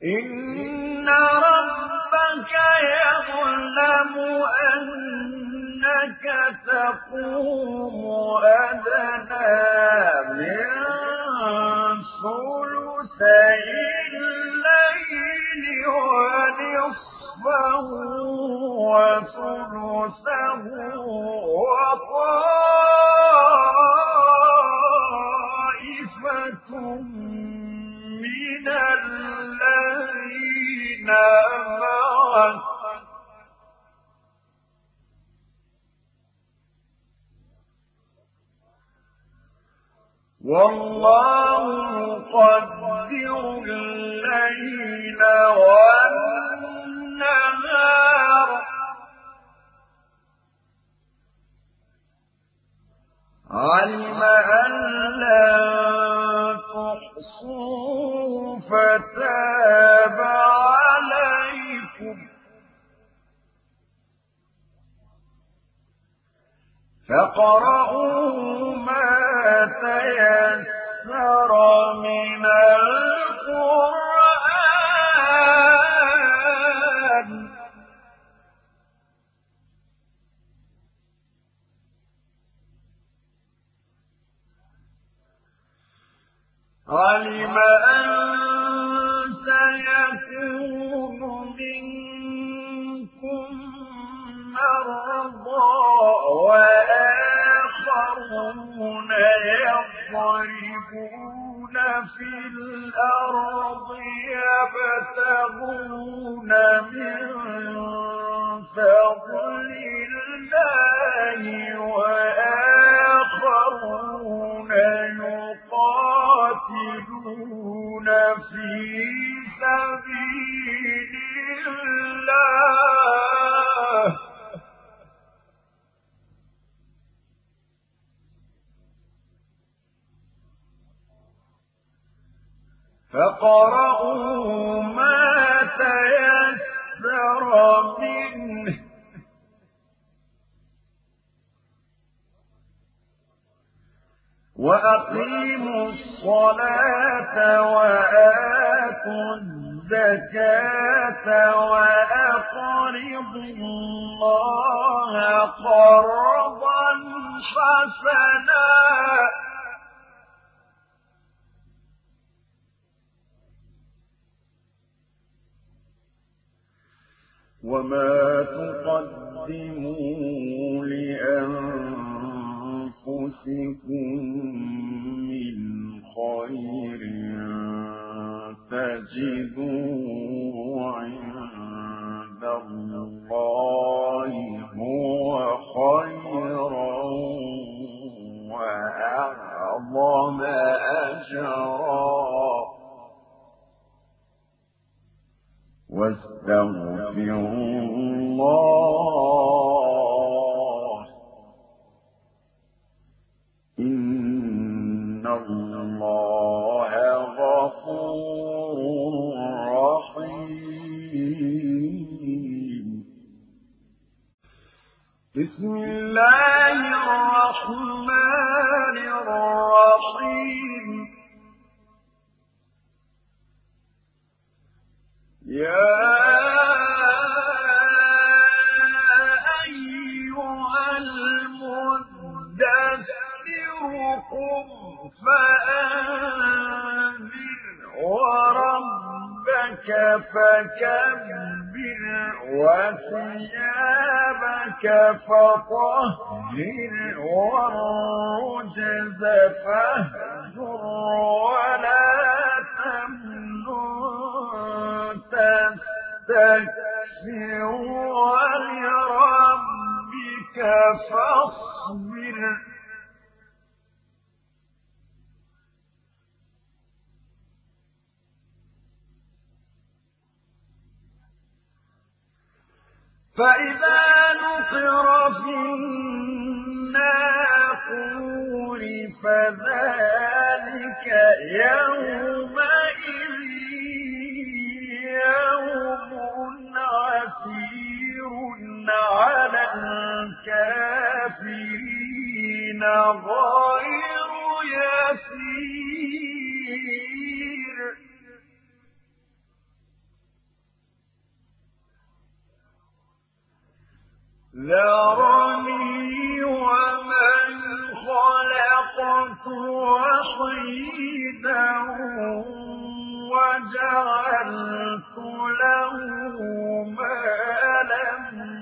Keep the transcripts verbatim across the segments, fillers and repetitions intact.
إن ربك يعلم أنك تقوم أدنى من ثلثي الليل ونصفه وثلثه وطائفة من الذين معك والله يقدر الليل والنهار علم أن لن تحصوا فتاب عليكم فاقرؤوا ما تيسر من القرآن علم أن سيكون منكم مرضى وآخرون يضربون في الأرض يبتغون من فضل الله وآخرون يقاتلون في سبيل الله فاقرؤوا ما تيسر منه وأقيموا الصلاة وآتوا الزكاة وأقرضوا الله قرضا حسنا وما تقدموا لأنفسكم من خير تجدوه عند الله هو خيرا وأعظم أجرا واستغفروا الله إن الله غفور رحيم بسم الله الرحمن الرحيم يا أيها المدثر قم فأنذر وربك فكبر وثيابك فطهر والرجز فاهجر ولا تمنن تستكثر ولربك فاصبر فإذا نقر في الناقور فذلك يومئذ يوم عسير على الكافرين غير يسير ذرني ومن خلقت وحيدا وجعلت له مالا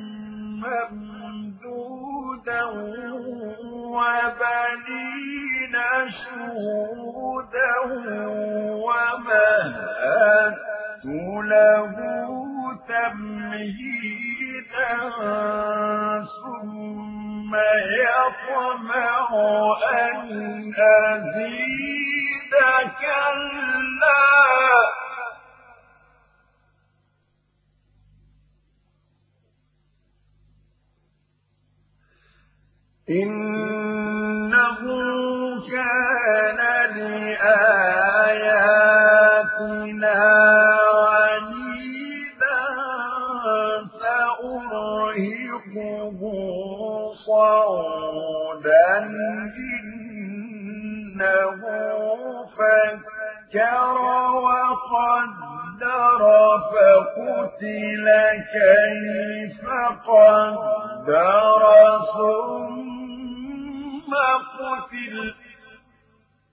ممدودا وبنين شهودا ومهدت له تمهيدا ثم يطمع أن أزيد كلا إنه كان لآياتنا عنيدا سأرهقه صعودا إنه فكر وقدر فقتل كيف قدر ثم قتل